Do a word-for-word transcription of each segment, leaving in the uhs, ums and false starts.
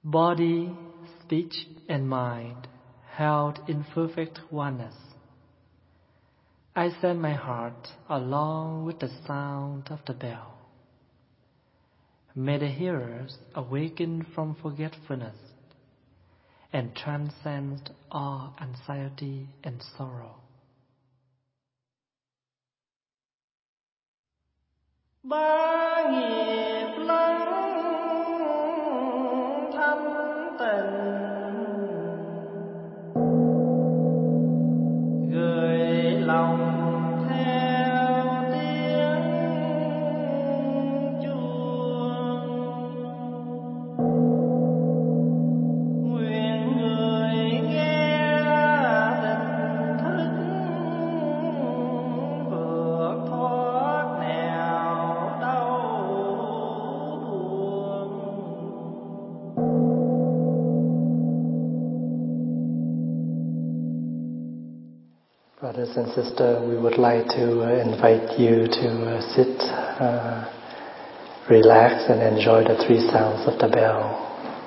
body, speech, and mind held in perfect oneness. I send my heart along with the sound of the bell. May the hearers awaken from forgetfulness and transcend all anxiety and sorrow. Ba nghiệp lắng thanh tịnh, gửi lòng theo tiếng chuông. Nguyện người nghe tỉnh thức vượt thoát nẻo đau buồn. Brothers and sisters, we would like to uh, invite you to uh, sit, uh, relax and enjoy the three sounds of the bell.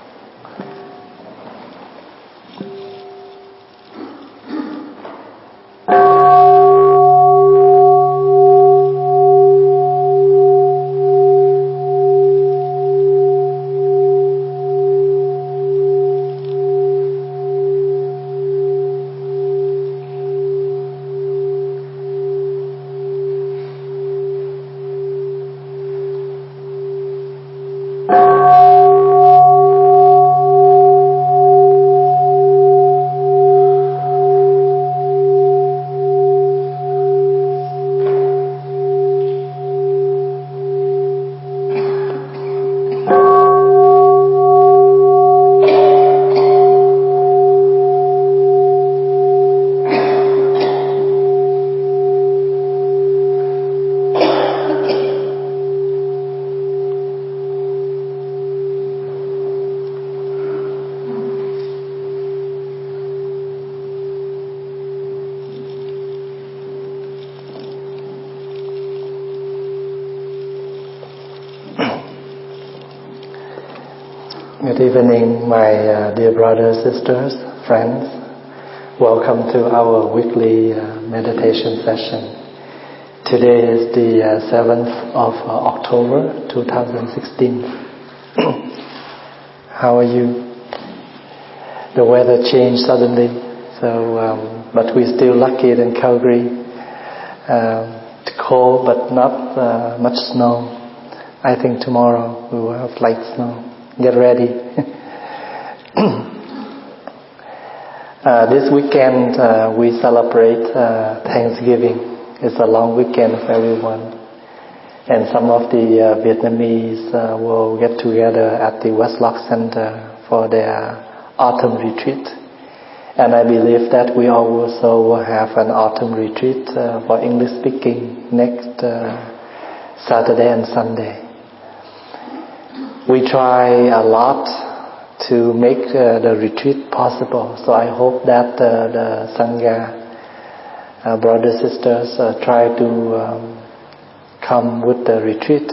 Good evening, my uh, dear brothers, sisters, friends. Welcome to our weekly uh, meditation session. Today is the uh, seventh of uh, October two thousand sixteen. How are you? The weather changed suddenly, so um, but we're still lucky in Calgary. Um, it's cold, but not uh, much snow. I think tomorrow we will have light snow. Get ready. uh, this weekend uh, we celebrate uh, Thanksgiving. It's a long weekend for everyone. And some of the uh, Vietnamese uh, will get together at the Westlock Center for their autumn retreat. And I believe that we also will have an autumn retreat uh, for English speaking next uh, Saturday and Sunday. We try a lot to make uh, the retreat possible. So I hope that uh, the Sangha, uh, brothers, sisters, uh, try to um, come with the retreat.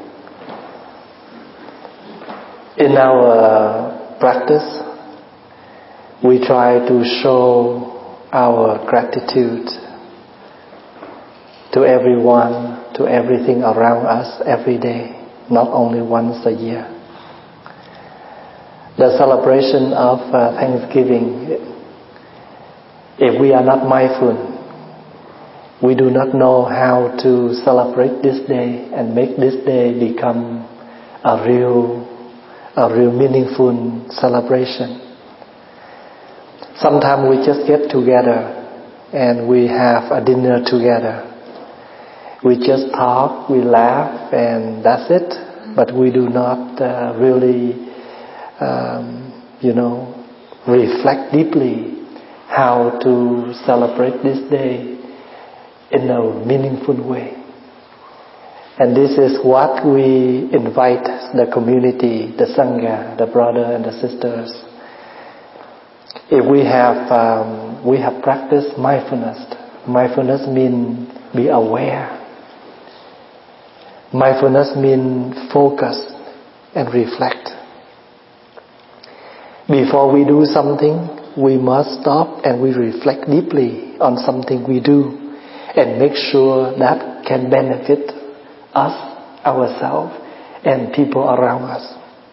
In our uh, practice, we try to show our gratitude to everyone, to everything around us every day. Not only once a year. The celebration of uh, Thanksgiving, if we are not mindful, we do not know how to celebrate this day and make this day become a real, a real meaningful celebration. Sometimes we just get together and we have a dinner together. We just talk, we laugh, and that's it. But we do not uh, really, um, you know, reflect deeply how to celebrate this day in a meaningful way. And this is what we invite the community, the Sangha, the brother and the sisters. If we have, um, we have practiced mindfulness. Mindfulness means be aware. Mindfulness means focus and reflect. Before we do something, we must stop and we reflect deeply on something we do and make sure that can benefit us, ourselves, and people around us.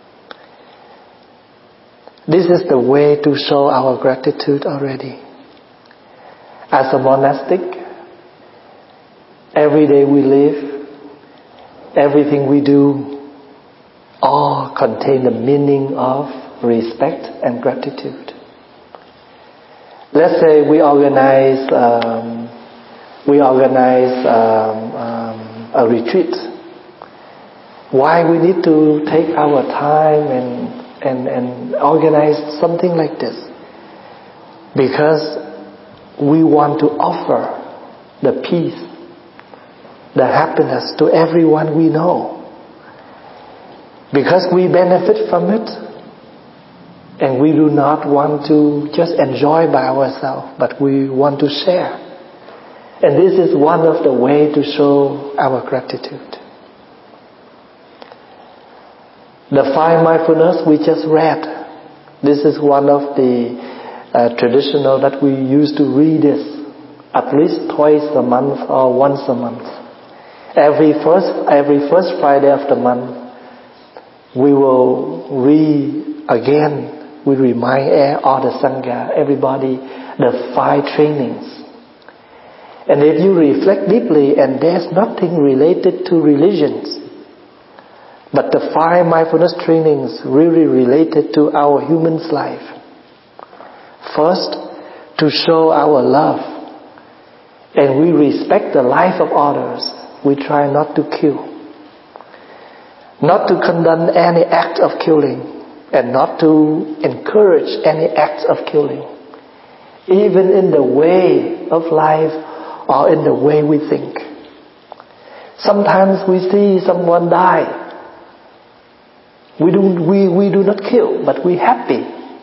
This is the way to show our gratitude already. As a monastic, every day we live, everything we do, all contain the meaning of respect and gratitude. Let's say we organize um, we organize um, um, a retreat. Why we need to take our time and and and organize something like this? Because we want to offer the peace, the happiness to everyone we know. Because we benefit from it, and we do not want to just enjoy by ourselves, but we want to share. And this is one of the ways to show our gratitude. The five mindfulness we just read, this is one of the uh, traditional that we used to read this at least twice a month or once a month. Every first, every first Friday of the month, we will read again. We remind all the Sangha, everybody, the five trainings. And if you reflect deeply, and there's nothing related to religions, but the five mindfulness trainings really related to our human's life. First, to show our love, and we respect the life of others. We try not to kill, not to condemn any act of killing, and not to encourage any acts of killing, even in the way of life or in the way we think. Sometimes we see someone die. We do, we, we do not kill, but we happy.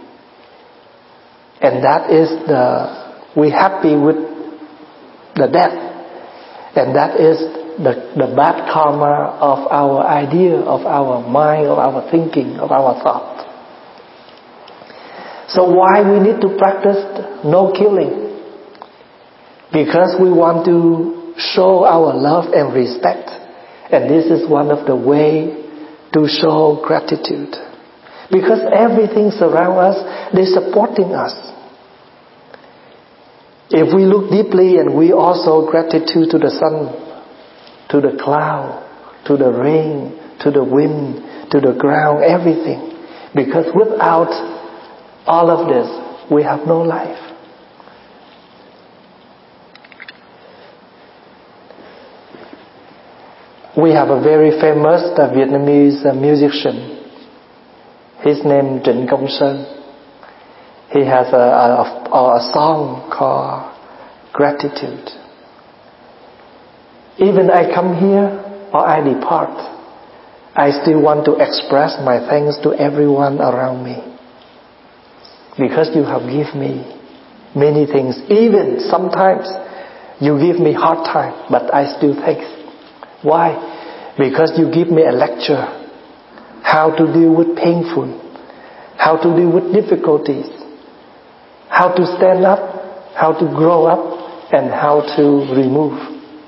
And that is the, we happy with the death. And that is the, the bad karma of our idea, of our mind, of our thinking, of our thought. So why we need to practice no killing? Because we want to show our love and respect. And this is one of the ways to show gratitude. Because everything surrounds us, they're supporting us. If we look deeply and we also gratitude to the sun, to the cloud, to the rain, to the wind, to the ground, everything. Because without all of this, we have no life. We have a very famous uh, Vietnamese uh, musician. His name Trịnh Công Sơn. He has a, a, a song called Gratitude. Even I come here or I depart, I still want to express my thanks to everyone around me. Because you have given me many things. Even sometimes you give me hard time, but I still thank. Why? Because you give me a lecture how to deal with painful, how to deal with difficulties, how to stand up, how to grow up, and how to remove.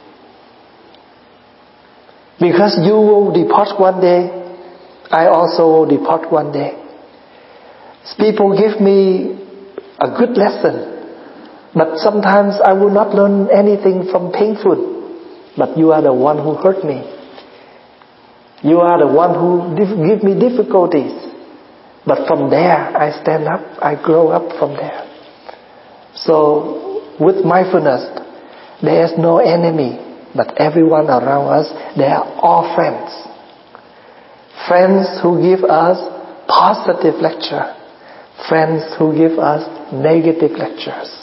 Because you will depart one day, I also will depart one day. People give me a good lesson, but sometimes I will not learn anything from painful. But you are the one who hurt me. You are the one who dif- give me difficulties. But from there, I stand up, I grow up from there. So, with mindfulness, there is no enemy, but everyone around us, they are all friends. Friends who give us positive lecture. Friends who give us negative lectures.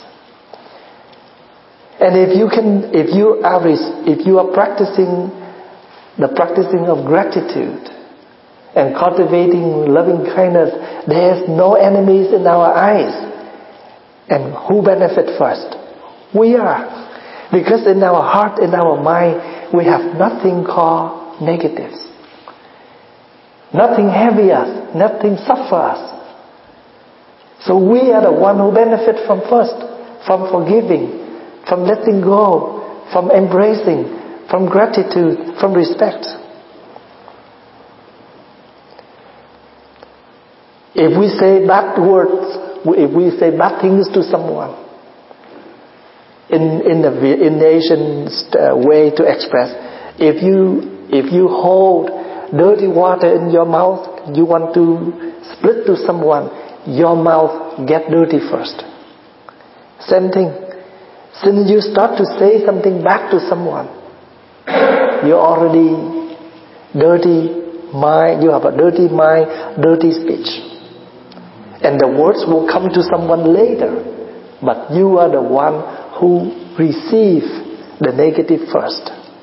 And if you can, if you are, if you are practicing the practicing of gratitude and cultivating loving kindness, there is no enemies in our eyes. And who benefit first? We are. Because in our heart, in our mind, we have nothing called negatives. Nothing heavy us, nothing suffer us. So we are the one who benefit from first, from forgiving, from letting go, from embracing, from gratitude, from respect. If we say bad words, if we say bad things to someone, in in the in the Asian way to express, if you if you hold dirty water in your mouth, you want to split to someone, your mouth get dirty first. Same thing. Since you start to say something back to someone, you're already dirty mind. You have a dirty mind, dirty speech. And the words will come to someone later, but you are the one who receive the negative first.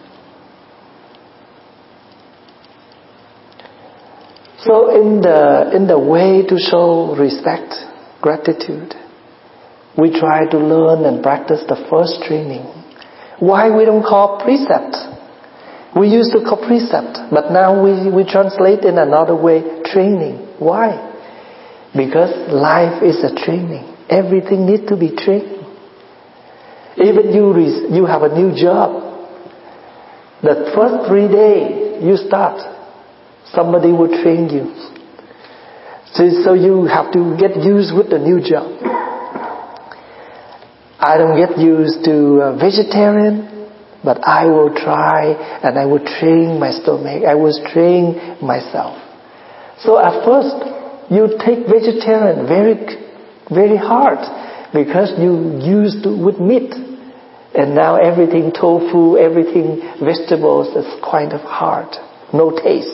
So in the in the way to show respect, gratitude, we try to learn and practice the first training. Why we don't call precept? We used to call precept, but now we, we translate in another way, training. Why? Because life is a training. Everything needs to be trained. Even you you have a new job. The first three days you start, somebody will train you. So, so you have to get used with the new job. I don't get used to uh, vegetarian, but I will try and I will train my stomach. I will train myself. So at first, you take vegetarian very, very hard because you used to with meat, and now everything tofu, everything vegetables is kind of hard, no taste.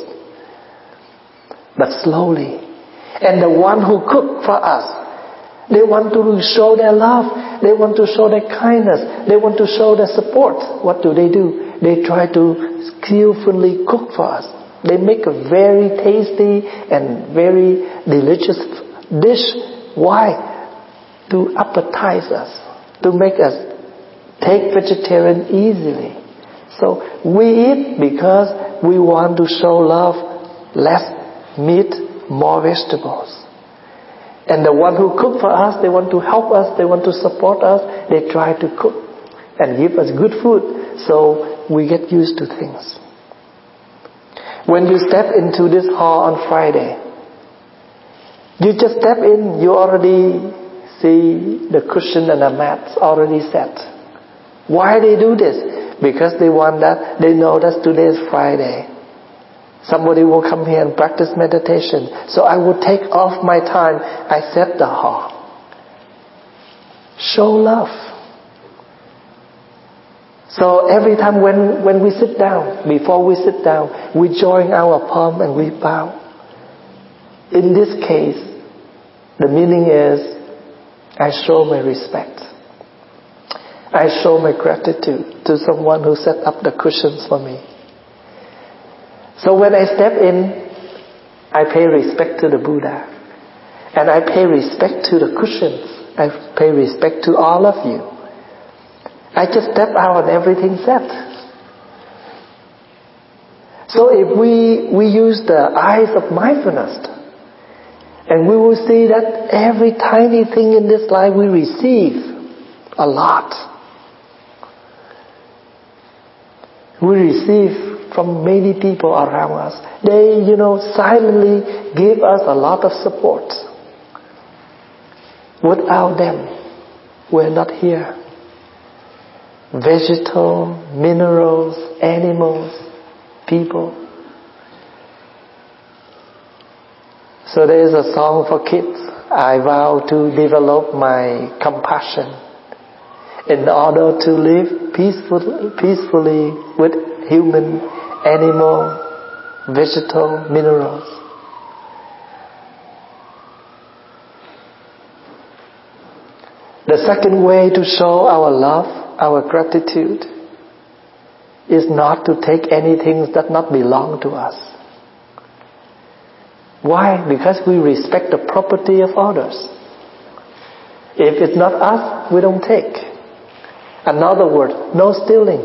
But slowly, and the one who cook for us, they want to show their love, they want to show their kindness, they want to show their support. What do they do? They try to skillfully cook for us. They make a very tasty and very delicious dish. Why? To appetize us, to make us take vegetarian easily. So we eat because we want to show love, less meat, more vegetables. And the one who cook for us, they want to help us, they want to support us, they try to cook and give us good food, so we get used to things. When you step into this hall on Friday, you just step in, you already see the cushion and the mats already set. Why they do this? Because they want that, they know that today is Friday. Somebody will come here and practice meditation. So I will take off my time, I set the hall. Show love. So every time when, when we sit down, before we sit down, we join our palm and we bow. In this case, the meaning is, I show my respect. I show my gratitude to someone who set up the cushions for me. So when I step in, I pay respect to the Buddha. And I pay respect to the cushions. I pay respect to all of you. I just step out and everything set. So if we, we use the eyes of mindfulness, and we will see that every tiny thing in this life we receive a lot. We receive from many people around us. They, you know, silently give us a lot of support. Without them, we're not here. Vegetable, minerals, animals, people. So there is a song for kids. I vow to develop my compassion in order to live peaceful, peacefully with human, animal, vegetable, minerals. The second way to show our love, our gratitude, is not to take anything that not belong to us. Why? Because we respect the property of others. If it's not us, we don't take. Another word, no stealing.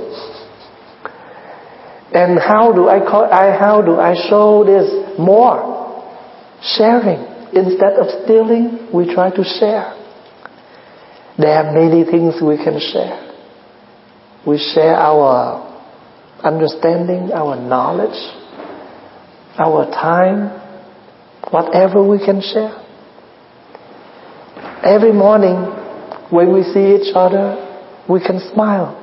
And how do I call, I, how do I show this more? Sharing. instead of stealing, we try to share. There are many things we can share. We share our understanding, our knowledge, our time, whatever we can share. Every morning when we see each other, we can smile.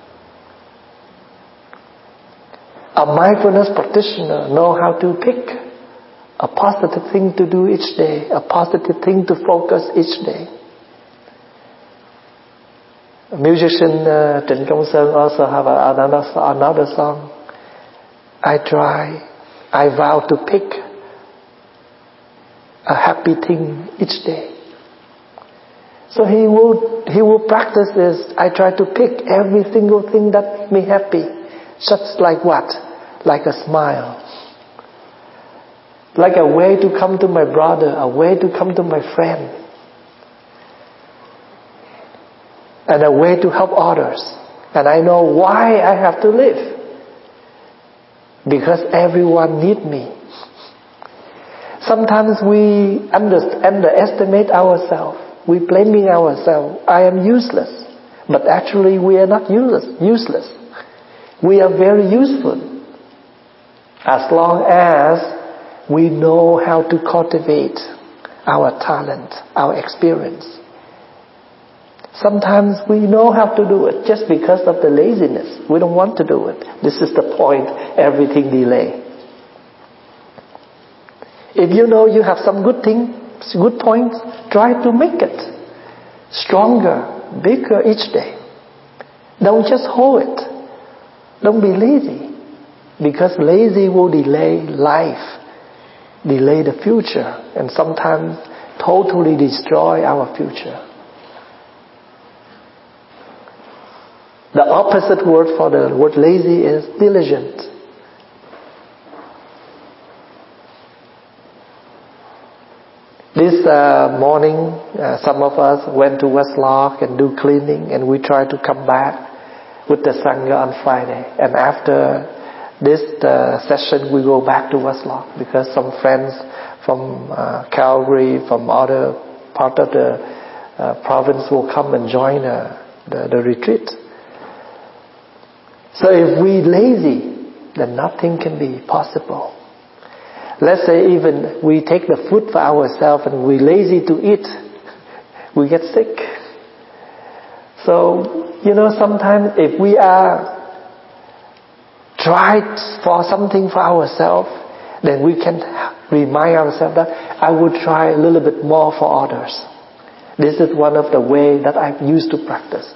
A mindfulness practitioner knows how to pick a positive thing to do each day, a positive thing to focus each day. Musician uh, Trịnh Công Sơn also have another, another song. I try, I vow to pick a happy thing each day. So he will he will practice this. I try to pick every single thing that makes me happy. Such like what? Like a smile. Like a way to come to my brother, a way to come to my friend. And a way to help others. And I know why I have to live. Because everyone needs me. Sometimes we under, underestimate ourselves. We blaming ourselves. I am useless. But actually we are not useless. useless. We are very useful. As long as we know how to cultivate our talent, our experience. Sometimes we know how to do it just because of the laziness. We don't want to do it. This is the point, everything delay. If you know you have some good thing, good points, try to make it stronger, bigger each day. Don't just hold it. Don't be lazy. Because lazy will delay life, delay the future, and sometimes totally destroy our future. The opposite word for the word lazy is diligent. This uh, morning, uh, some of us went to West Loch and do cleaning, and we tried to come back with the Sangha on Friday. And after this uh, session, we go back to West Loch because some friends from uh, Calgary, from other part of the uh, province will come and join uh, the, the retreat. So if we lazy, then nothing can be possible. Let's say even we take the food for ourselves and we lazy to eat, we get sick. So, you know, sometimes if we are tried for something for ourselves, then we can remind ourselves that I will try a little bit more for others. This is one of the ways that I used to practice.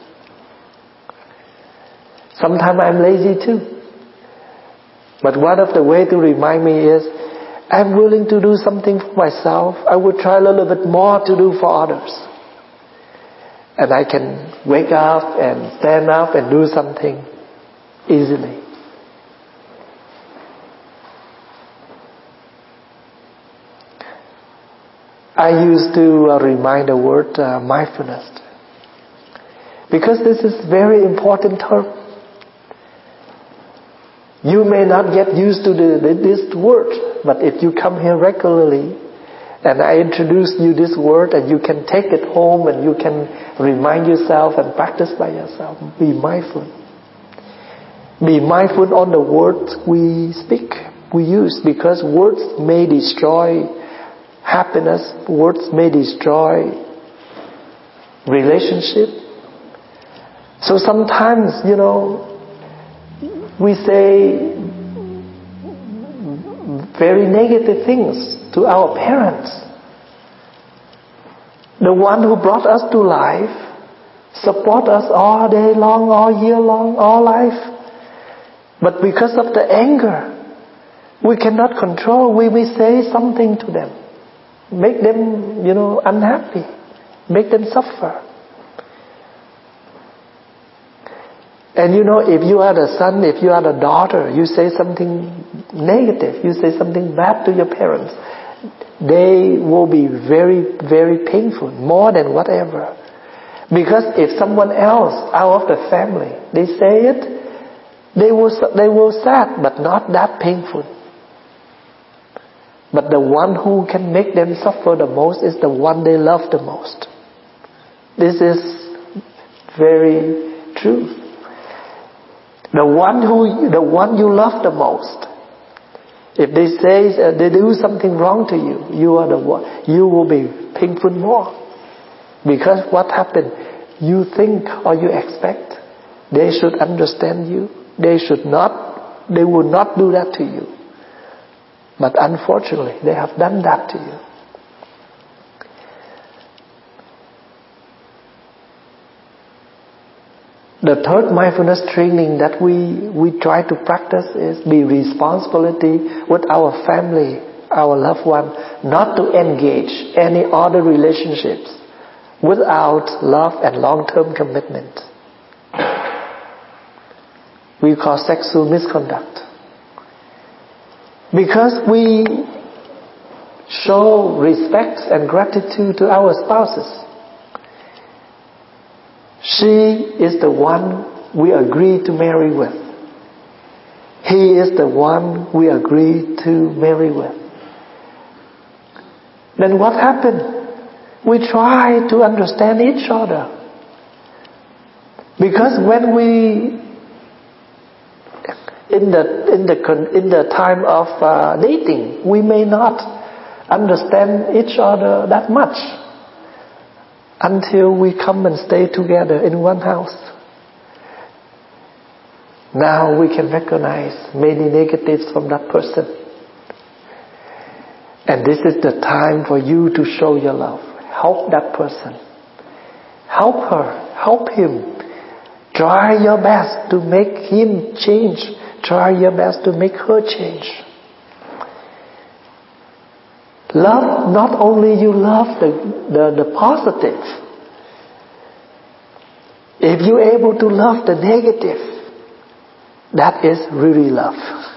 Sometimes I'm lazy too. But one of the ways to remind me is, I'm willing to do something for myself. I will try a little bit more to do for others. And I can wake up and stand up and do something easily. I used to uh, remind the word uh, mindfulness. Because this is very important term. You may not get used to the, the, this word, but if you come here regularly and I introduce you this word and you can take it home and you can remind yourself and practice by yourself, be mindful. Be mindful on the words we speak, we use, because words may destroy happiness, words may destroy relationship. So sometimes, you know, we say very negative things to our parents. The one who brought us to life, support us all day long, all year long, all life. But because of the anger, we cannot control. We may say something to them, make them, you know, unhappy, make them suffer. And you know, if you are the son, if you are the daughter, you say something negative, you say something bad to your parents, they will be very, very painful, more than whatever. Because if someone else out of the family, they say it, they will, they will sad, but not that painful. But the one who can make them suffer the most is the one they love the most. This is very true. The one who, the one you love the most, if they say uh, they do something wrong to you, you are the one. You will be painful more, because what happened? You think or you expect they should understand you. They should not. They would not do that to you. But unfortunately, they have done that to you. The third mindfulness training that we, we try to practice is be responsibility with our family, our loved one, not to engage any other relationships without love and long-term commitment. We call sexual misconduct. Because we show respect and gratitude to our spouses. She is the one we agree to marry with. He is the one we agree to marry with. Then what happened? We try to understand each other. Because when we, in the in the in the time of uh, dating, we may not understand each other that much, until we come and stay together in one house. Now we can recognize many negatives from that person. And this is the time for you to show your love. Help that person. Help her. Help him. Try your best to make him change. Try your best to make her change. Love, not only you love the, the, the positive. If you're able to love the negative, that is really love.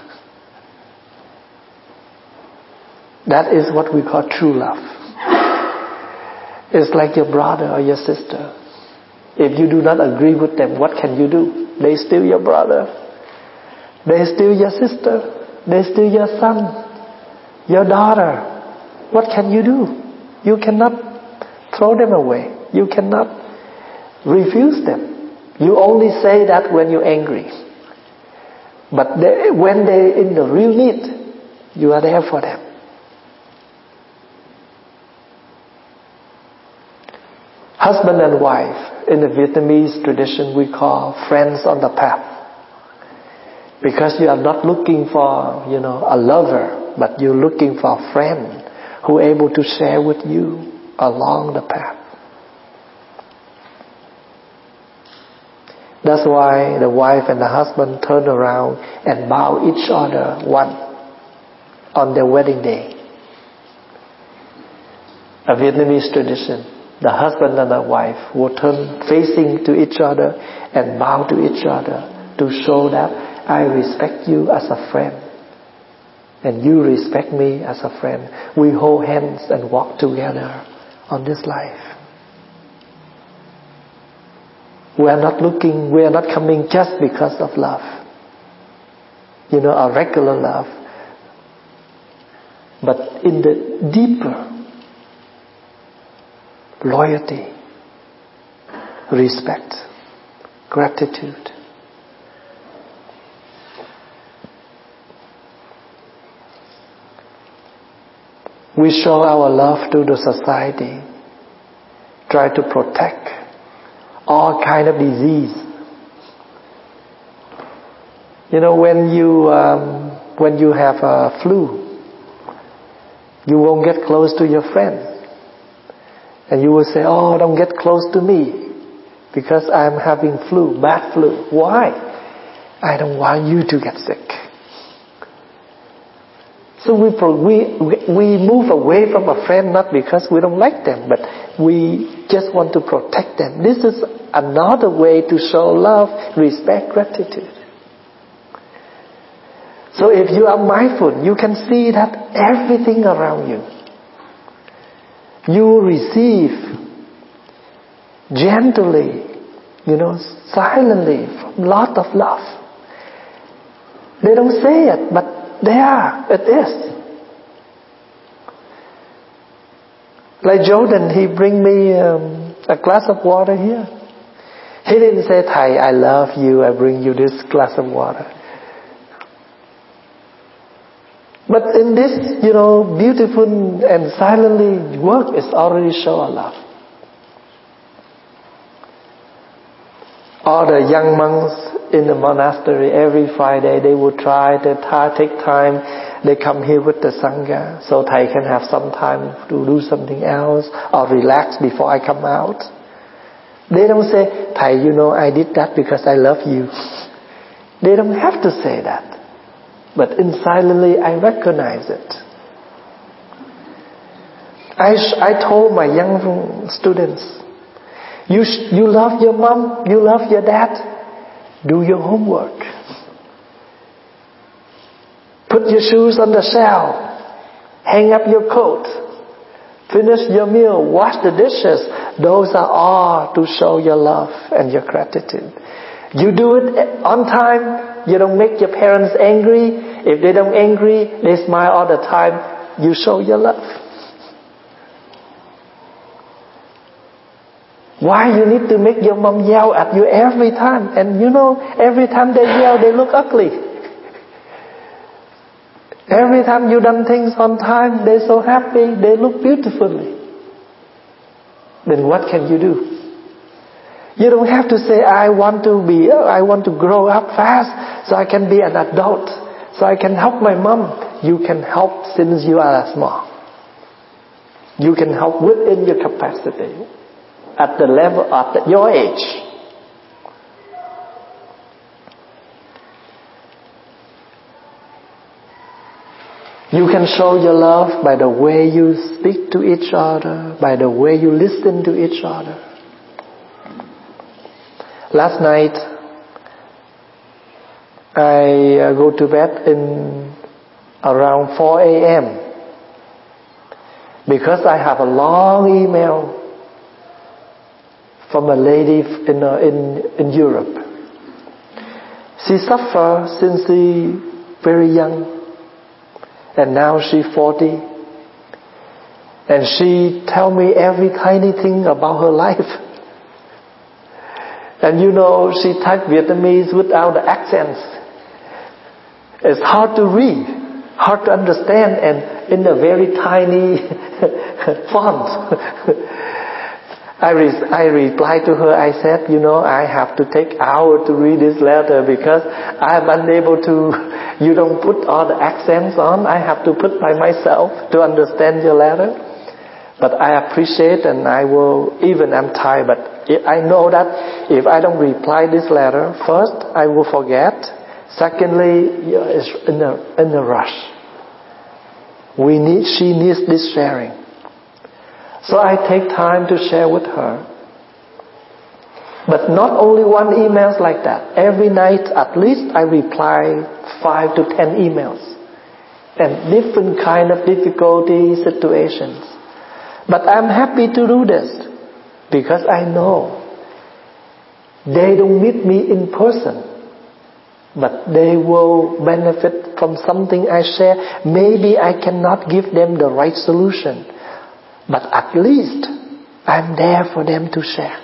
That is what we call true love. It's like your brother or your sister. If you do not agree with them, what can you do? They still your brother. They still your sister. They still your son, your daughter. What can you do? You cannot throw them away. You cannot refuse them. You only say that when you're angry. But they, when they're in the real need, you are there for them. Husband and wife, in the Vietnamese tradition, we call friends on the path. Because you are not looking for, you know, a lover, but you're looking for a friend who is able to share with you along the path. That's why the wife and the husband turn around and bow each other one on their wedding day. A Vietnamese tradition. The husband and the wife will turn facing to each other and bow to each other to show that I respect you as a friend. And you respect me as a friend. We hold hands and walk together on this life. We are not looking, we are not coming just because of love. You know, a regular love. But in the deeper loyalty, respect, gratitude. We show our love to the society, try to protect all kind of disease. You know, when you um, when you have a flu, you won't get close to your friend. And you will say, oh, don't get close to me because I'm having flu, bad flu. Why? I don't want you to get sick. So we, we, we move away from a friend not because we don't like them, but we just want to protect them. This is another way to show love, respect, gratitude. So if you are mindful, you can see that everything around you, you receive gently, you know, silently from lot of love. They don't say it, but they are. It is. Like Jordan, he bring me um, a glass of water here. He didn't say, Thai, I love you, I bring you this glass of water. But in this, you know, beautiful and silently work is already show a love. All the young monks in the monastery, every Friday they would try to take time. They come here with the Sangha, so Thai can have some time to do something else or relax before I come out. They don't say, Thai, you know, I did that because I love you. They don't have to say that. But in silently, I recognize it. I, I told my young students, you, you love your mom, you love your dad, do your homework. Put your shoes on the shelf, hang up your coat, finish your meal, wash the dishes. Those are all to show your love and your gratitude. You do it on time, you don't make your parents angry. If they don't angry, they smile all the time, you show your love. Why you need to make your mom yell at you every time? And you know, every time they yell, they look ugly. Every time you done things on time, they're so happy, they look beautifully. Then what can you do? You don't have to say, I want to be, I want to grow up fast so I can be an adult, so I can help my mom. You can help since you are small. You can help within your capacity, at the level, at your age. You can show your love by the way you speak to each other, by the way you listen to each other. Last night, I uh, go to bed in around four a.m. because I have a long email from a lady in uh, in in Europe. She suffered since she very young. And now she's forty. And she tell me every tiny thing about her life. And you know, she typed Vietnamese without the accents. It's hard to read, hard to understand, and in a very tiny font. I, re- I replied to her, I said, you know, I have to take hours to read this letter because I'm unable to, you don't put all the accents on, I have to put by myself to understand your letter. But I appreciate and I will, even I'm tired, but I know that if I don't reply this letter, first, I will forget. Secondly, it's in a, in a rush. We need, she needs this sharing. So I take time to share with her. But not only one emails like that. Every night at least I reply five to ten emails. And different kind of difficulty situations. But I'm happy to do this. Because I know they don't meet me in person. But they will benefit from something I share. Maybe I cannot give them the right solution. But at least I'm there for them to share.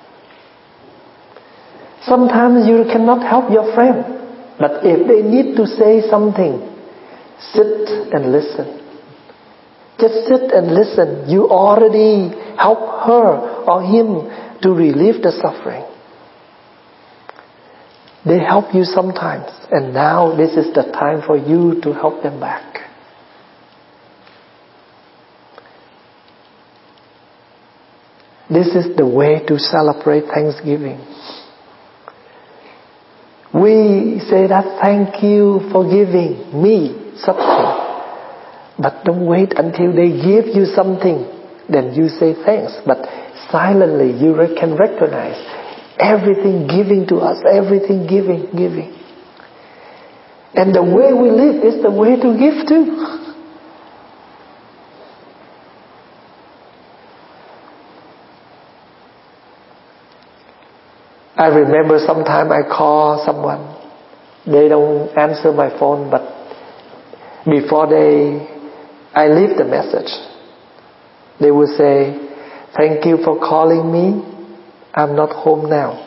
Sometimes you cannot help your friend. But if they need to say something, sit and listen. Just sit and listen. You already help her or him to relieve the suffering. They help you sometimes. And now this is the time for you to help them back. This is the way to celebrate Thanksgiving. We say that thank you for giving me something. But don't wait until they give you something. Then you say thanks. But silently you can recognize everything giving to us. Everything giving, giving. And the way we live is the way to give too. I remember sometime I call someone. They don't answer my phone, but before they, I leave the message. They will say, thank you for calling me. I'm not home now.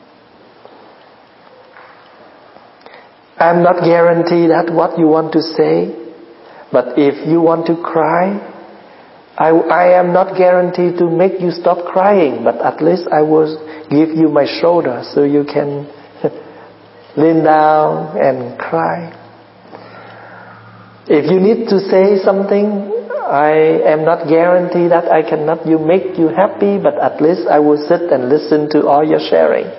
I'm not guaranteed that what you want to say, but if you want to cry, I, I am not guaranteed to make you stop crying, but at least I will give you my shoulder so you can lean down and cry. If you need to say something, I am not guaranteed that I cannot you make you happy, but at least I will sit and listen to all your sharing.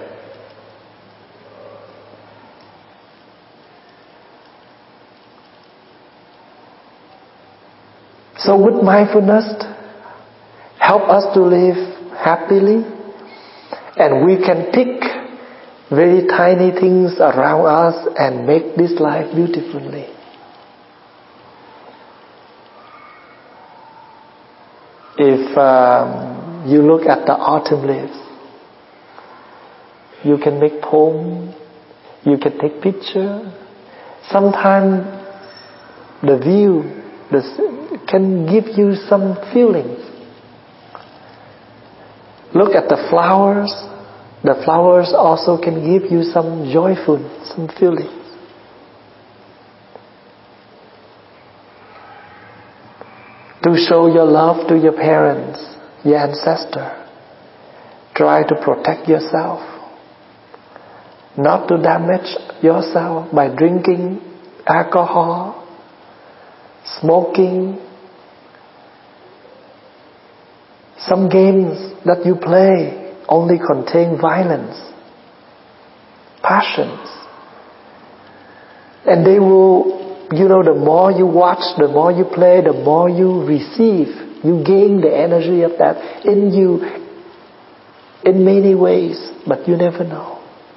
So with mindfulness, help us to live happily, and we can pick very tiny things around us and make this life beautifully. If um, you look at the autumn leaves, you can make poem, you can take picture. Sometimes the view the, can give you some feelings. Look at the flowers. The flowers also can give you some joyful, some feelings. To show your love to your parents, your ancestor, try to protect yourself. Not to damage yourself by drinking alcohol, smoking. Some games that you play only contain violence, passions. And they will, you know, the more you watch, the more you play, the more you receive. You gain the energy of that in you in many ways, but you never know.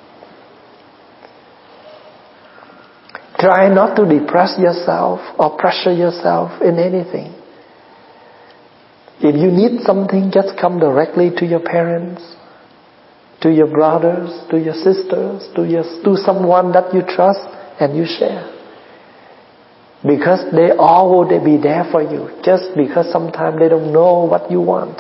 Try not to depress yourself or pressure yourself in anything. If you need something, just come directly to your parents, to your brothers, to your sisters, to your to someone that you trust, and you share. Because they all will be there for you, just because sometimes they don't know what you want.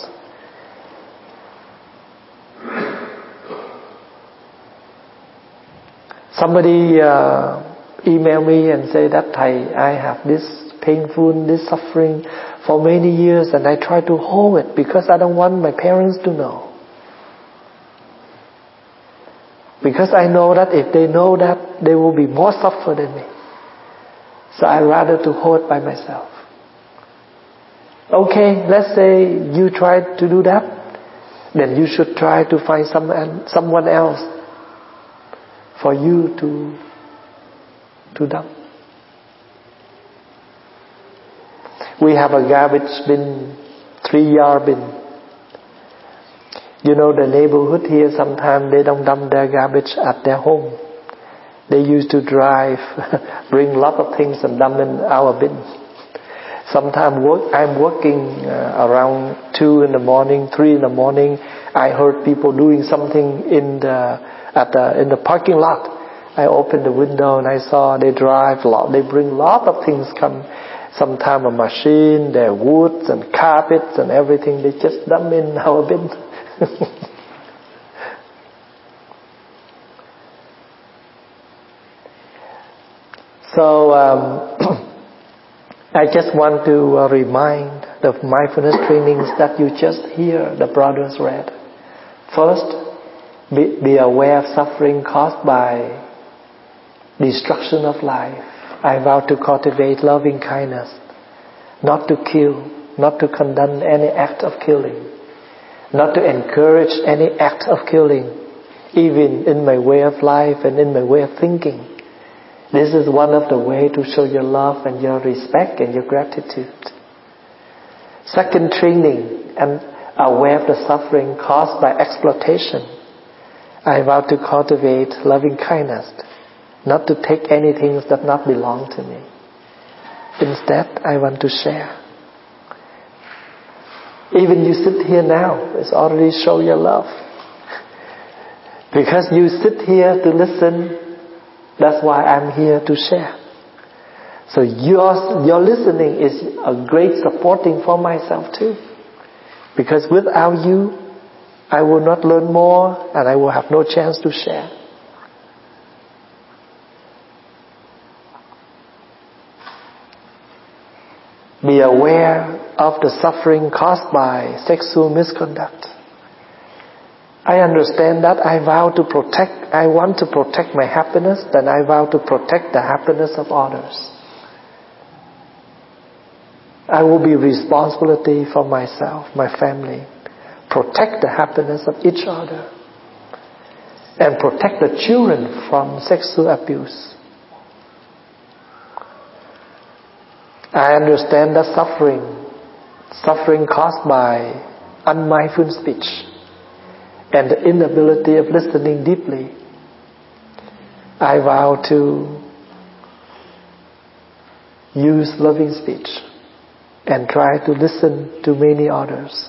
Somebody uh, emailed me and said that I, I have this painful, this suffering for many years, and I try to hold it because I don't want my parents to know. Because I know that if they know that, they will be more suffer than me. So I rather to hold by myself. Okay, let's say you try to do that, then you should try to find someone someone else for you to to dump. We have a garbage bin, three yard bin. You know, the neighborhood here, sometimes they don't dump their garbage at their home. They used to drive, bring a lot of things and dump in our bin. Sometimes work, I'm working uh, around two in the morning, three in the morning. I heard people doing something in the at the in the parking lot. I opened the window and I saw they drive a lot. They bring a lot of things. Come, sometimes a machine, their woods and carpets and everything. They just dump in our bin. So um, I just want to uh, remind the mindfulness trainings that you just hear the brothers read. First, be, be aware of suffering caused by destruction of life. I vow to cultivate loving kindness, not to kill, not to condemn any act of killing, not to encourage any act of killing, even in my way of life and in my way of thinking. This is one of the ways to show your love and your respect and your gratitude. Second, training and aware of the suffering caused by exploitation. I vow to cultivate loving kindness, not to take anything that not belong to me. Instead, I want to share. Even you sit here now, it's already show your love. Because you sit here to listen, that's why I'm here to share. So your, your listening is a great supporting for myself too. Because without you, I will not learn more and I will have no chance to share. Be aware of the suffering caused by sexual misconduct. I understand that. I vow to protect, I want to protect my happiness, then I vow to protect the happiness of others. I will be responsibility for myself, my family. Protect the happiness of each other. And protect the children from sexual abuse. I understand that suffering, suffering caused by unmindful speech and the inability of listening deeply. I vow to use loving speech and try to listen to many others.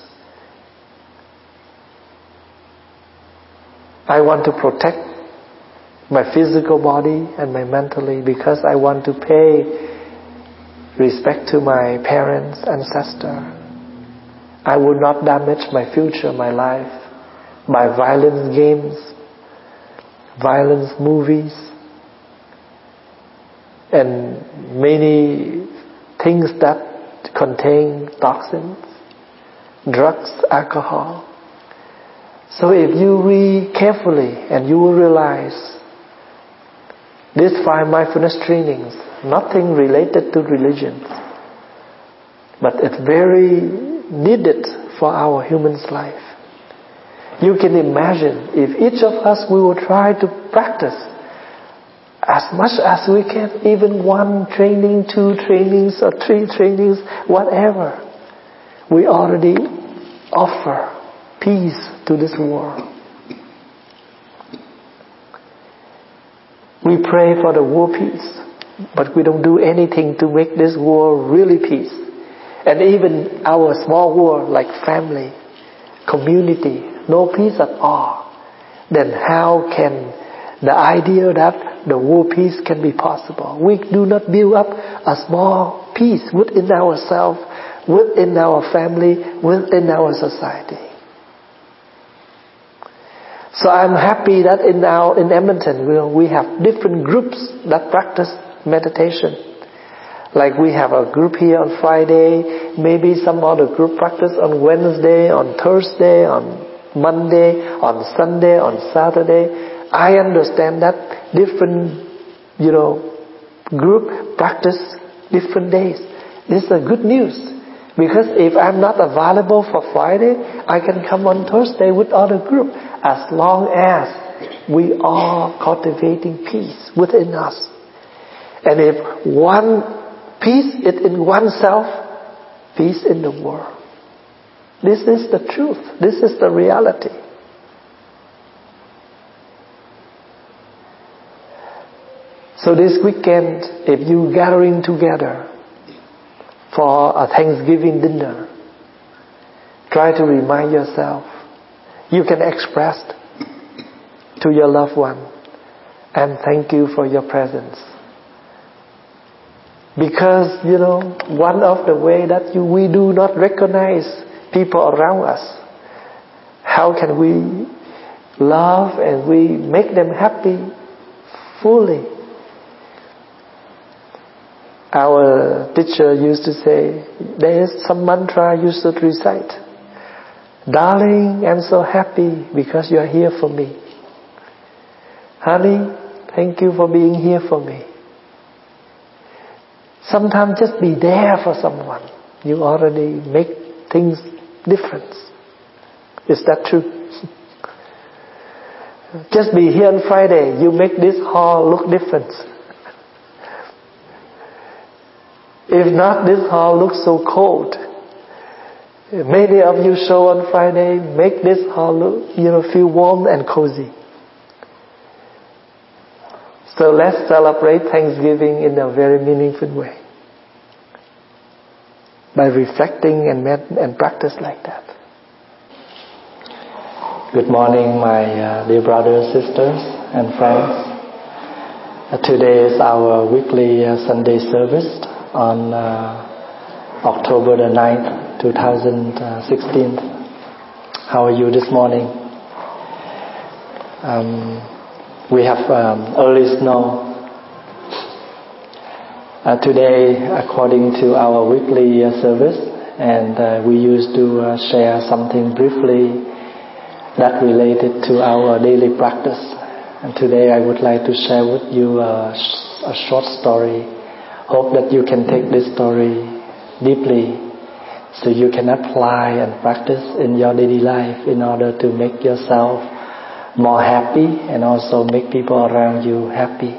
I want to protect my physical body and my mentally because I want to pay respect to my parents, ancestor. I will not damage my future, my life by violent games, violent movies, and many things that contain toxins, drugs, alcohol. So if you read carefully and you will realize these five mindfulness trainings, nothing related to religion, but it's very needed for our human's life. You can imagine if each of us we will try to practice as much as we can, even one training, two trainings or three trainings, whatever, we already offer peace to this world. We pray for the world peace, but we don't do anything to make this world really peace. And even our small world like family, community, no peace at all. Then how can the idea that the world peace can be possible? We do not build up a small peace within ourselves, within our family, within our society. So I'm happy that in our in Edmonton we have different groups that practice meditation. Like we have a group here on Friday, maybe some other group practice on Wednesday, on Thursday, on Monday, on Sunday, on Saturday. I understand that different, you know, group practice different days. This is a good news. Because if I'm not available for Friday, I can come on Thursday with other group. As long as we are cultivating peace within us. And if one peace is in oneself, peace in the world. This is the truth. This is the reality. So this weekend, if you gathering together for a Thanksgiving dinner, try to remind yourself, you can express to your loved one, and thank you for your presence. Because, you know, one of the way that you, we do not recognize people around us, how can we love and we make them happy fully? Our teacher used to say, there is some mantra you should recite. Darling, I'm so happy because you are here for me. Honey, thank you for being here for me. Sometimes just be there for someone. You already make things different. Is that true? Just be here on Friday. You make this hall look different. If not, this hall looks so cold. Many of you show on Friday, make this hall look, you know, feel warm and cozy. So let's celebrate Thanksgiving in a very meaningful way. By reflecting and, med- and practice like that. Good morning, my uh, dear brothers, sisters, and friends. Uh, today is our weekly uh, Sunday service on uh, October the ninth, twenty sixteen. How are you this morning? Um, we have um, early snow. Uh, today, according to our weekly uh, service, and uh, we used to uh, share something briefly that related to our daily practice. And today I would like to share with you a, a short story. Hope that you can take this story deeply so you can apply and practice in your daily life in order to make yourself more happy and also make people around you happy.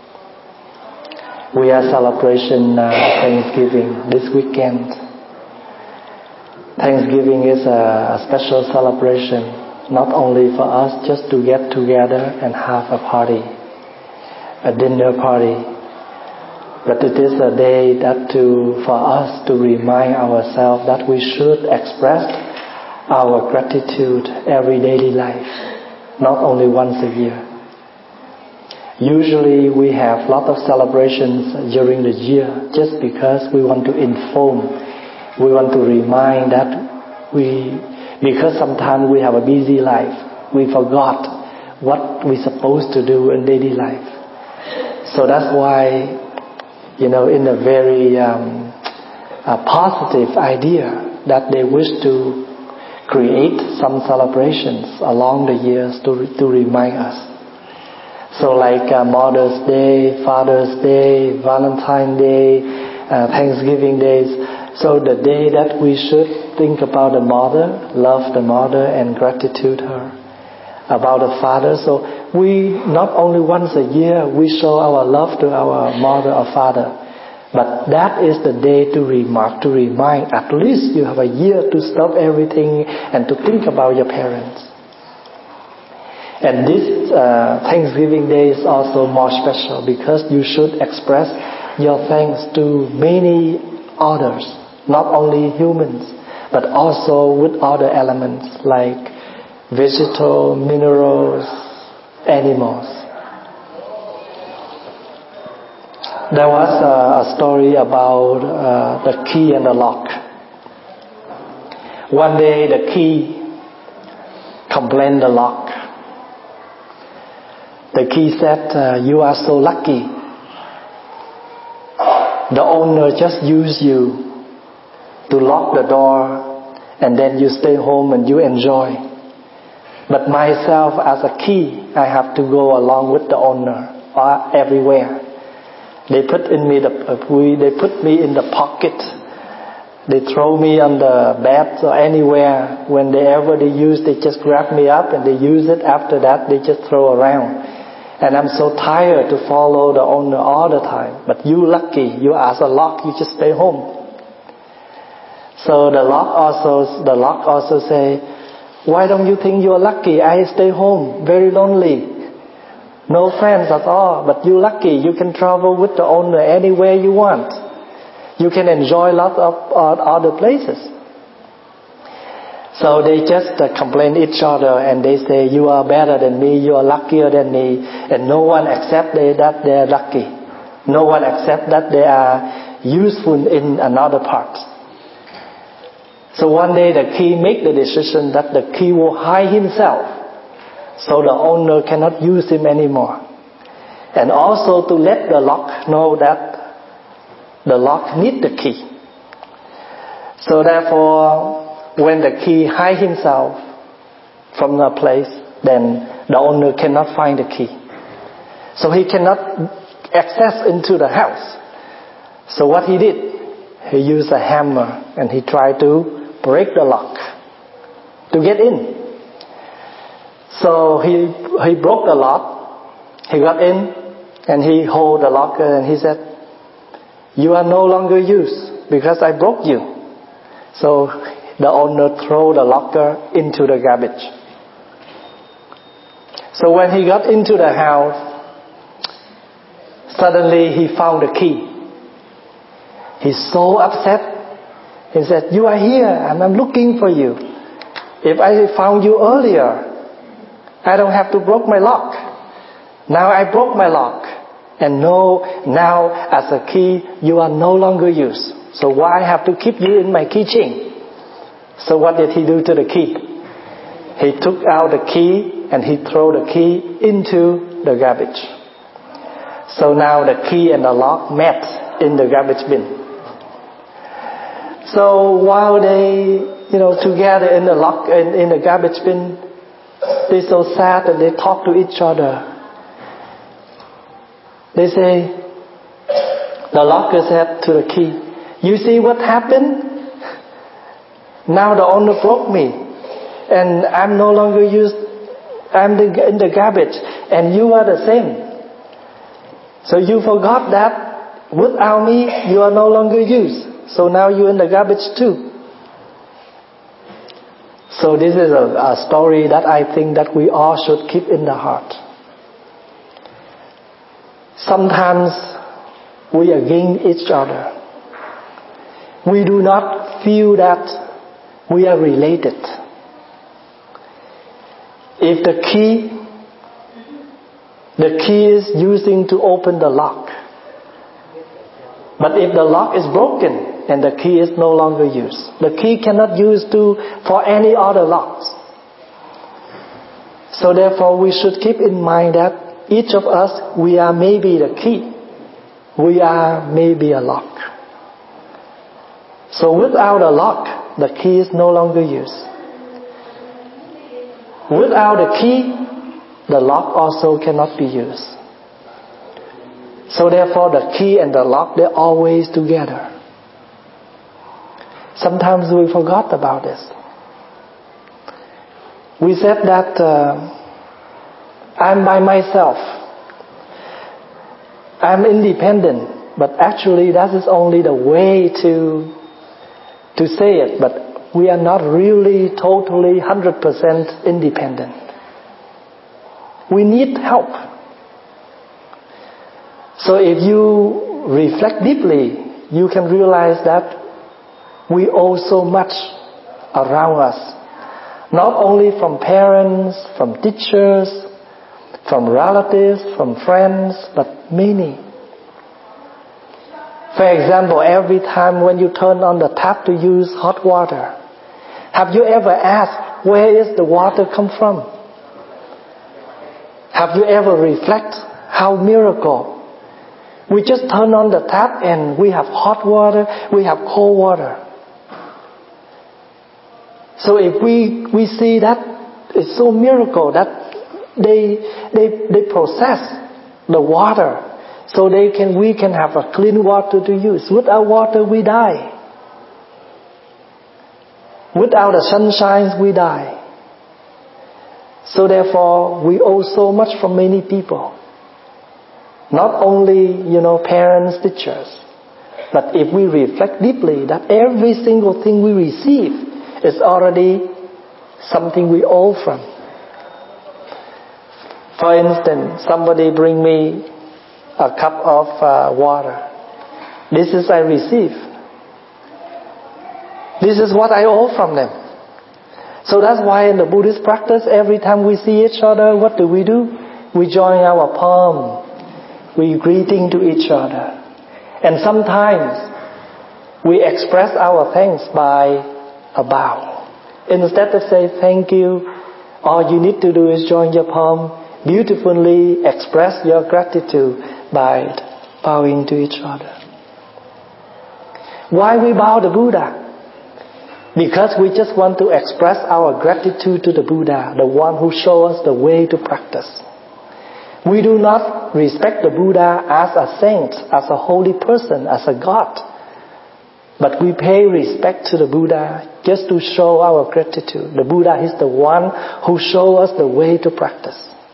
We are celebrating uh, Thanksgiving this weekend. Thanksgiving is a, a special celebration, not only for us just to get together and have a party, a dinner party, but it is a day that to, for us to remind ourselves that we should express our gratitude every daily life, not only once a year. Usually we have a lot of celebrations during the year just because we want to inform, we want to remind that we, because sometimes we have a busy life, we forgot what we're supposed to do in daily life. So that's why, you know, in a very um, a positive idea that they wish to create some celebrations along the years to to remind us. So like uh, Mother's Day, Father's Day, Valentine's Day, uh, Thanksgiving days. So the day that we should think about the mother, love the mother and gratitude her. About the father. So we not only once a year we show our love to our mother or father, but that is the day to remark, to remind, at least you have a year to stop everything and to think about your parents. And this uh, Thanksgiving Day is also more special because you should express your thanks to many others, not only humans, but also with other elements like vegetable, minerals, animals. There was a, a story about uh, the key and the lock. One day the key complained the lock. The key said, uh, you are so lucky. The owner just used you to lock the door and then you stay home and you enjoy. But myself as a key, I have to go along with the owner uh, everywhere. They put in me the we they put me in the pocket. They throw me on the bed or anywhere. Whenever they use, they just grab me up and they use it. After that, they just throw around. And I'm so tired to follow the owner all the time. But you lucky, you as a lock, you just stay home. So the lock also the lock also say, why don't you think you're lucky? I stay home, very lonely. No friends at all, but you're lucky. You can travel with the owner anywhere you want. You can enjoy lots of uh, other places. So they just uh, complain each other and they say, you are better than me, you are luckier than me. And no one accepts they, that they are lucky. No one accepts that they are useful in another part. So one day the key make the decision that the key will hide himself, so the owner cannot use him anymore. And also to let the lock know that the lock need the key. So therefore, when the key hide himself from the place, then the owner cannot find the key. So he cannot access into the house. So what he did, he used a hammer and he tried to break the lock to get in. So he he broke the lock, he got in and he hold the locker and he said, you are no longer used because I broke you. So the owner threw the locker into the garbage. So when he got into the house, suddenly he found the key. He's so upset. He said, you are here and I'm looking for you. If I found you earlier, I don't have to break my lock. Now I broke my lock. And no, now as a key, you are no longer used. So why I have to keep you in my keychain? So what did he do to the key? He took out the key and he threw the key into the garbage. So now the key and the lock met in the garbage bin. So while they, you know, together in the lock in, in the garbage bin, they're so sad and they talk to each other. They say, the locker said to the key, "You see what happened? Now the owner broke me, and I'm no longer used. I'm the, in the garbage, and you are the same. So you forgot that without me, you are no longer used. So now you're in the garbage too." So this is a, a story that I think that we all should keep in the heart. Sometimes we are against each other. We do not feel that we are related. If the key, the key is using to open the lock. But if the lock is broken and the key is no longer used, the key cannot use to for any other locks. So therefore we should keep in mind that each of us, we are maybe the key. We are maybe a lock. So without a lock, the key is no longer used. Without the key, the lock also cannot be used. So therefore the key and the lock, they're always together. Sometimes we forgot about this. We said that uh, I'm by myself. I'm independent. But actually that is only the way to, to say it. But we are not really totally one hundred percent independent. We need help. So if you reflect deeply, you can realize that we owe so much around us. Not only from parents, from teachers, from relatives, from friends, but many. For example, every time when you turn on the tap to use hot water, have you ever asked, where is the water come from? Have you ever reflect how miracle? We just turn on the tap and we have hot water, we have cold water. So if we, we see that it's so miracle that they, they, they process the water so they can, we can have a clean water to use. Without water, we die. Without the sunshine, we die. So therefore, we owe so much from many people. Not only, you know, parents, teachers, but if we reflect deeply that every single thing we receive is already something we owe from. For instance, somebody bring me a cup of uh, water. This is I receive. This is what I owe from them. So that's why in the Buddhist practice, every time we see each other, what do we do? We join our palm. We greeting to each other. And sometimes we express our thanks by a bow. Instead of say thank you, all you need to do is join your palm, beautifully express your gratitude by bowing to each other. Why we bow the Buddha? Because we just want to express our gratitude to the Buddha, the one who shows us the way to practice. We do not respect the Buddha as a saint, as a holy person, as a god. But we pay respect to the Buddha just to show our gratitude. The Buddha is the one who shows us the way to practice.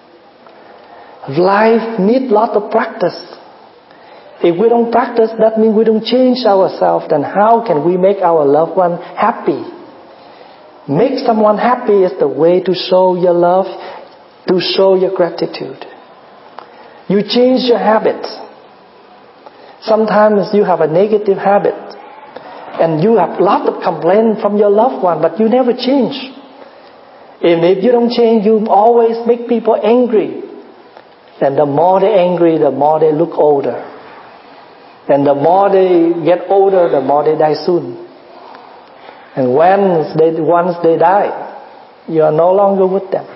Life needs a lot of practice. If we don't practice, that means we don't change ourselves. Then how can we make our loved one happy? Make someone happy is the way to show your love, to show your gratitude. You change your habits. Sometimes you have a negative habit and you have a lot of complaints from your loved one, but you never change. And if you don't change, you always make people angry. And the more they're angry, the more they look older. And the more they get older, the more they die soon. And once they, once they die, You are no longer with them.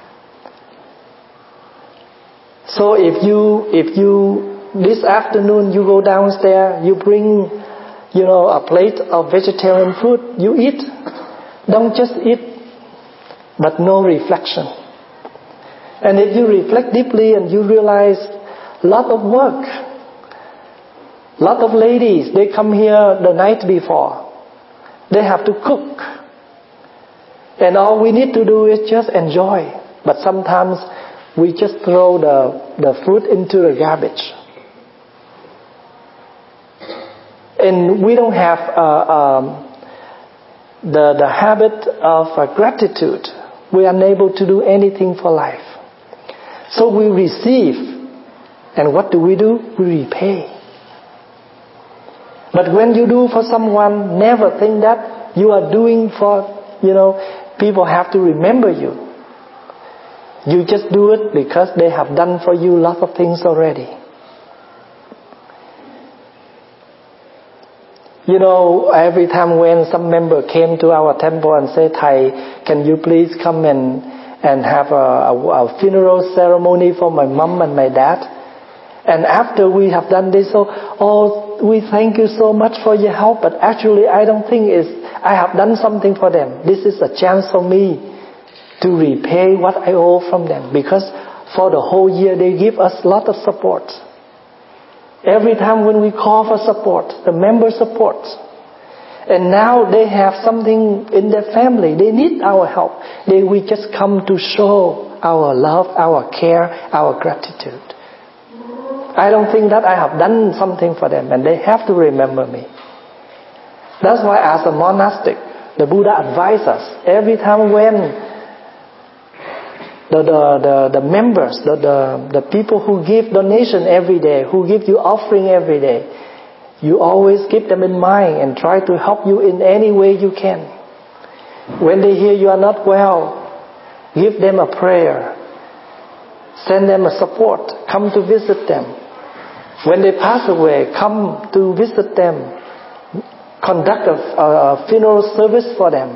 So if you, if you, this afternoon you go downstairs, you bring, you know, a plate of vegetarian food, you eat. Don't just eat, but no reflection. And if you reflect deeply and you realize a lot of work, a lot of ladies, they come here the night before. They have to cook. And all we need to do is just enjoy. But sometimes we just throw the, the food into the garbage. And we don't have uh, um, the, the habit of uh, gratitude. We are unable to do anything for life. So we receive. And what do we do? We repay. But when you do for someone, never think that you are doing for, you know, people have to remember you. You just do it because they have done for you lots of things already. You know, every time when some member came to our temple and said, Thai, can you please come and, and have a, a, a funeral ceremony for my mom and my dad? And after we have done this, so, oh, we thank you so much for your help, but actually I don't think it's, I have done something for them. This is a chance for me to repay what I owe from them, because for the whole year they give us a lot of support. Every time when we call for support, the member support. And now they have something in their family. They need our help. They we just come to show our love, our care, our gratitude. I don't think that I have done something for them, and they have to remember me. That's why as a monastic, the Buddha advised us, every time when the, the, the, the members, the, the, the people who give donation every day, who give you offering every day, you always keep them in mind and try to help you in any way you can. When they hear you are not well, give them a prayer. Send them a support. Come to visit them. When they pass away, come to visit them. Conduct a, a funeral service for them.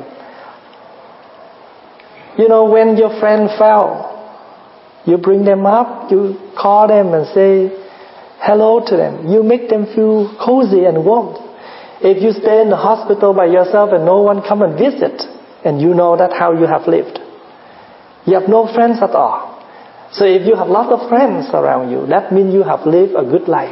You know, when your friend fell, you bring them up, you call them and say hello to them. You make them feel cozy and warm. If you stay in the hospital by yourself and no one come and visit, and you know that how you have lived, you have no friends at all. So if you have a lot of friends around you, that means you have lived a good life.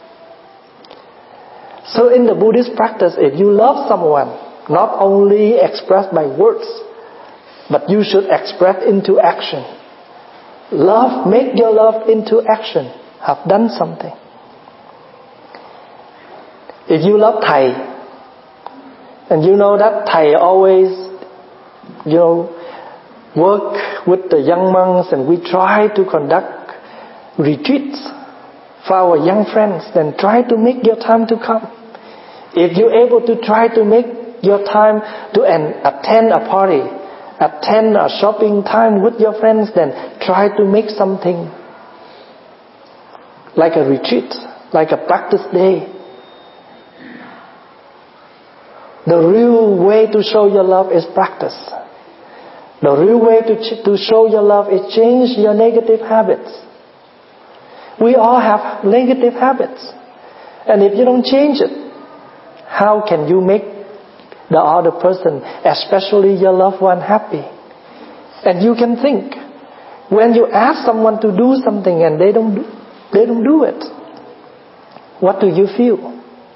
So in the Buddhist practice, if you love someone, not only expressed by words, but you should express into action. Love, make your love into action. Have done something. If you love Thai, and you know that Thai always, you know, work with the young monks, and we try to conduct retreats for our young friends, then try to make your time to come. If you're able to try to make your time to an, attend a party, attend a shopping time with your friends, then try to make something like a retreat, like a practice day. The real way to show your love is practice. The real way to, ch- to show your love is change your negative habits. We all have negative habits. And if you don't change it, how can you make the other person, especially your loved one, happy? And you can think, when you ask someone to do something and they don't do, they don't do it, what do you feel?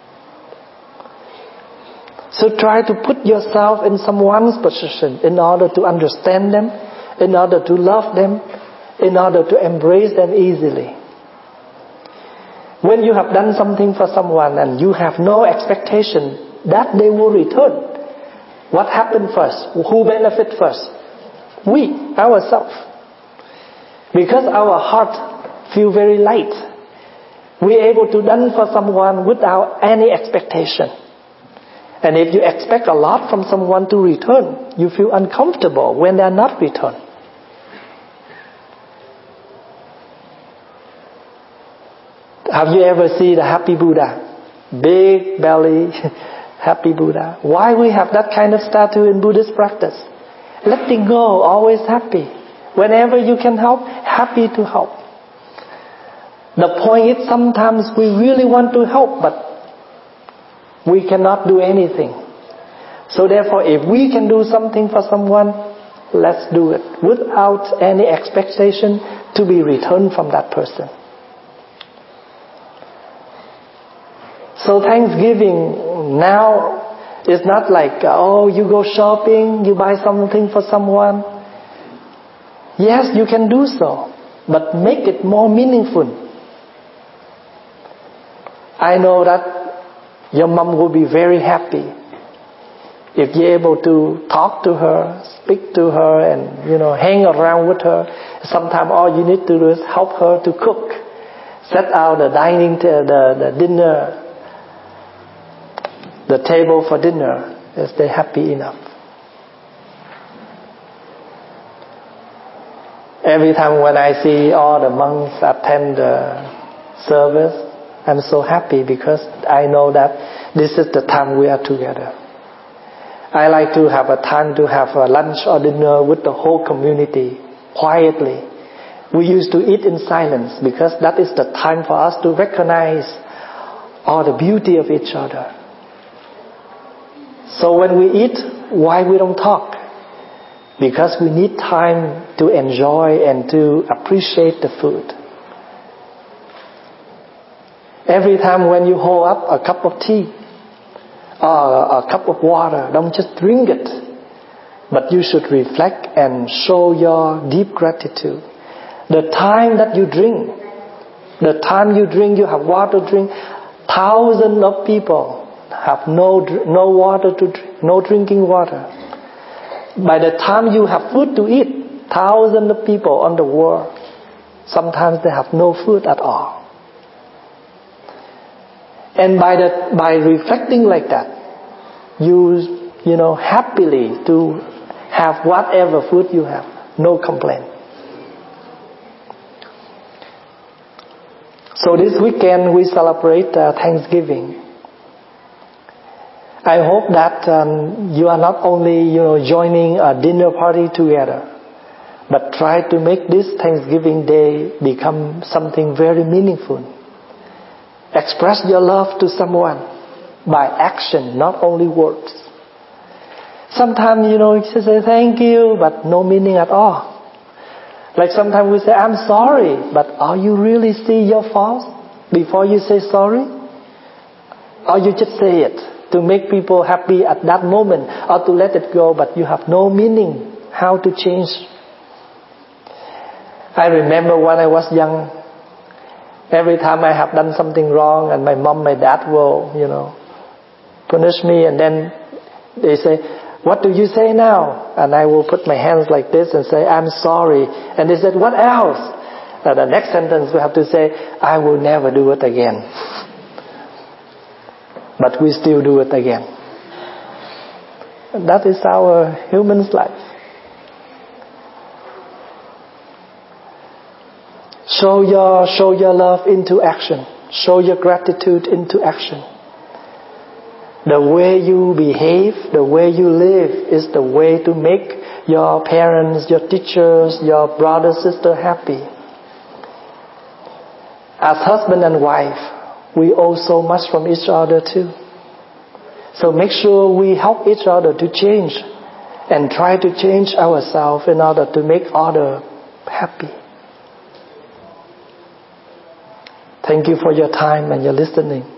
So try to put yourself in someone's position in order to understand them, in order to love them, in order to embrace them easily. When you have done something for someone and you have no expectation that they will return, what happened first? Who benefit first? We, ourselves. Because our heart feel very light, we are able to done for someone without any expectation. And if you expect a lot from someone to return, you feel uncomfortable when they are not returned. Have you ever seen the happy Buddha? Big belly, happy Buddha. Why we have that kind of statue in Buddhist practice? Letting go, always happy. Whenever you can help, happy to help. The point is sometimes we really want to help, but we cannot do anything. So therefore, if we can do something for someone, let's do it without any expectation to be returned from that person. So Thanksgiving now is not like, oh, you go shopping, you buy something for someone. Yes, you can do so, but make it more meaningful. I know that your mom will be very happy if you're able to talk to her, speak to her, and you know, hang around with her. Sometimes all you need to do is help her to cook, set out the dining, t- the, the dinner, the table for dinner. Is they happy enough? Every time when I see all the monks attend the service, I'm so happy because I know that this is the time we are together. I like to have a time to have a lunch or dinner with the whole community, quietly. We used to eat in silence because that is the time for us to recognize all the beauty of each other. So when we eat, why we don't talk? Because we need time to enjoy and to appreciate the food. Every time when you hold up a cup of tea or a cup of water, don't just drink it, but you should reflect and show your deep gratitude. The time that you drink, the time you drink, you have water to drink, thousands of people have no no water to drink, no drinking water. By the time you have food to eat, thousands of people on the world, sometimes they have no food at all. And by the, by reflecting like that, you you know happily to have whatever food you have, no complaint. So this weekend we celebrate uh, Thanksgiving. I hope that um, you are not only you know joining a dinner party together, but try to make this Thanksgiving Day become something very meaningful. Express your love to someone by action, not only words. Sometimes, you know, you just say thank you, but no meaning at all. Like sometimes we say, I'm sorry, but are you really see your faults before you say sorry? Or you just say it to make people happy at that moment, or to let it go, but you have no meaning how to change. I remember when I was young, every time I have done something wrong and my mom, my dad will, you know, punish me, and then they say, what do you say now? And I will put my hands like this and say, I'm sorry. And they said, what else? And the next sentence we have to say, I will never do it again. But we still do it again. And that is our human's life. Show your, show your love into action. Show your gratitude into action. The way you behave, the way you live is the way to make your parents, your teachers, your brother, sister happy. As husband and wife, we owe so much from each other too. So make sure we help each other to change and try to change ourselves in order to make others happy. Thank you for your time and your listening.